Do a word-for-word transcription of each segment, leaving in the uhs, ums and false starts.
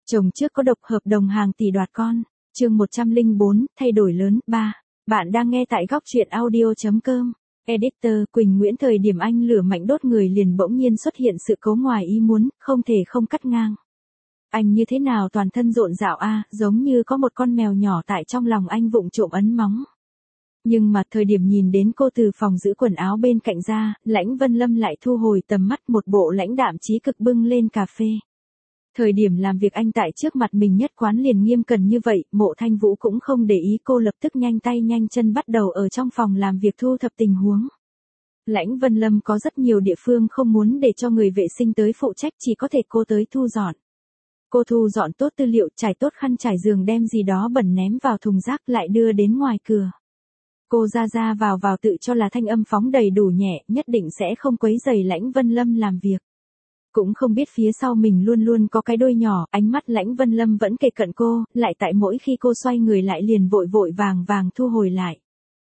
Chồng trước có độc, hợp đồng hàng tỷ đoạt con. Chương một trăm lẻ bốn, thay đổi lớn. ba. Bạn đang nghe tại góc truyện audio chấm com. Editor Quỳnh Nguyễn. Thời điểm anh lửa mạnh đốt người liền bỗng nhiên xuất hiện sự cố ngoài ý muốn, không thể không cắt ngang. Anh như thế nào toàn thân rộn rạo a, giống như có một con mèo nhỏ tại trong lòng anh vụng trộm ấn móng. Nhưng mà thời điểm nhìn đến cô từ phòng giữ quần áo bên cạnh ra, Lãnh Vân Lâm lại thu hồi tầm mắt, một bộ lãnh đạm chí cực bưng lên cà phê. Thời điểm làm việc anh tại trước mặt mình nhất quán liền nghiêm cẩn như vậy, Mộ Thanh Vũ cũng không để ý, cô lập tức nhanh tay nhanh chân bắt đầu ở trong phòng làm việc thu thập tình huống. Lãnh Vân Lâm có rất nhiều địa phương không muốn để cho người vệ sinh tới phụ trách, chỉ có thể cô tới thu dọn. Cô thu dọn tốt tư liệu, trải tốt khăn trải giường, đem gì đó bẩn ném vào thùng rác lại đưa đến ngoài cửa. Cô ra ra vào vào tự cho là thanh âm phóng đầy đủ nhẹ, nhất định sẽ không quấy rầy Lãnh Vân Lâm làm việc. Cũng không biết phía sau mình luôn luôn có cái đôi nhỏ, ánh mắt Lãnh Vân Lâm vẫn kề cận cô, lại tại mỗi khi cô xoay người lại liền vội vội vàng vàng thu hồi lại.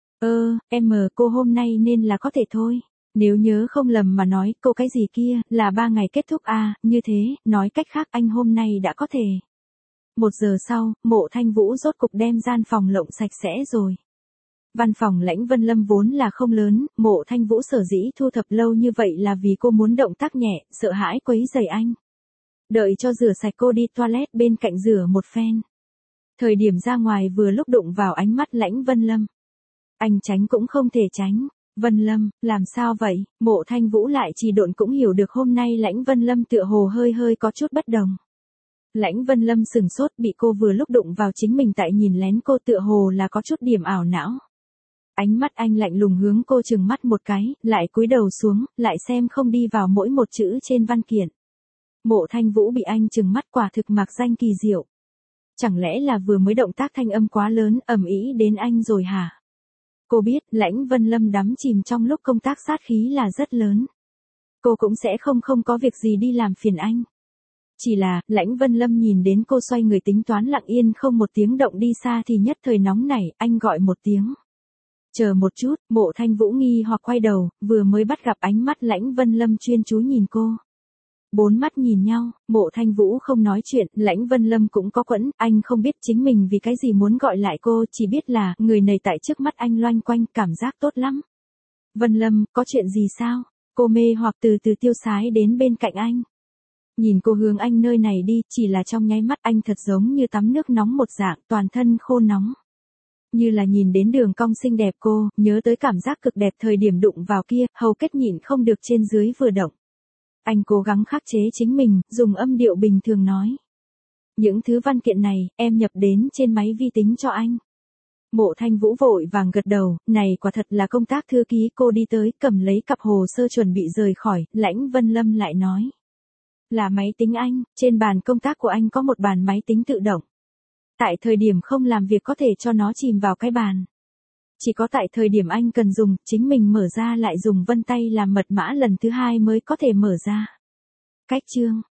Ơ, em mờ cô hôm nay nên là có thể thôi. Nếu nhớ không lầm mà nói, cô cái gì kia, là ba ngày kết thúc à, như thế, nói cách khác anh hôm nay đã có thể. Một giờ sau, Mộ Thanh Vũ rốt cục đem gian phòng lộng sạch sẽ rồi. Văn phòng Lãnh Vân Lâm vốn là không lớn, Mộ Thanh Vũ sở dĩ thu thập lâu như vậy là vì cô muốn động tác nhẹ, sợ hãi quấy rầy anh. Đợi cho rửa sạch cô đi toilet bên cạnh rửa một phen. Thời điểm ra ngoài vừa lúc đụng vào ánh mắt Lãnh Vân Lâm. Anh tránh cũng không thể tránh. Vân Lâm, làm sao vậy? Mộ Thanh Vũ lại chỉ độn cũng hiểu được hôm nay Lãnh Vân Lâm tựa hồ hơi hơi có chút bất đồng. Lãnh Vân Lâm sừng sốt, bị cô vừa lúc đụng vào chính mình tại nhìn lén cô, tựa hồ là có chút điểm ảo não. Ánh mắt anh lạnh lùng hướng cô chừng mắt một cái, lại cúi đầu xuống, lại xem không đi vào mỗi một chữ trên văn kiện. Mộ Thanh Vũ bị anh chừng mắt quả thực mạc danh kỳ diệu. Chẳng lẽ là vừa mới động tác thanh âm quá lớn, ầm ĩ đến anh rồi hả? Cô biết, Lãnh Vân Lâm đắm chìm trong lúc công tác sát khí là rất lớn. Cô cũng sẽ không không có việc gì đi làm phiền anh. Chỉ là, Lãnh Vân Lâm nhìn đến cô xoay người tính toán lặng yên không một tiếng động đi xa thì nhất thời nóng nảy, anh gọi một tiếng. Chờ một chút, Mộ Thanh Vũ nghi hoặc quay đầu, vừa mới bắt gặp ánh mắt Lãnh Vân Lâm chuyên chú nhìn cô. Bốn mắt nhìn nhau, Mộ Thanh Vũ không nói chuyện, Lãnh Vân Lâm cũng có quẫn, anh không biết chính mình vì cái gì muốn gọi lại cô, chỉ biết là, người này tại trước mắt anh loanh quanh, cảm giác tốt lắm. Vân Lâm, có chuyện gì sao? Cô mê hoặc từ từ tiêu sái đến bên cạnh anh. Nhìn cô hướng anh nơi này đi, chỉ là trong nháy mắt anh thật giống như tắm nước nóng một dạng, toàn thân khô nóng. Như là nhìn đến đường cong xinh đẹp cô, nhớ tới cảm giác cực đẹp thời điểm đụng vào kia, hầu kết nhịn không được trên dưới vừa động. Anh cố gắng khắc chế chính mình, dùng âm điệu bình thường nói. Những thứ văn kiện này, em nhập đến trên máy vi tính cho anh. Mộ Thanh Vũ vội vàng gật đầu, này quả thật là công tác thư ký. Cô đi tới, cầm lấy cặp hồ sơ chuẩn bị rời khỏi, Lãnh Vân Lâm lại nói. Là máy tính anh, trên bàn công tác của anh có một bàn máy tính tự động. Tại thời điểm không làm việc có thể cho nó chìm vào cái bàn. Chỉ có tại thời điểm anh cần dùng, chính mình mở ra lại dùng vân tay làm mật mã lần thứ hai mới có thể mở ra. Cách chương,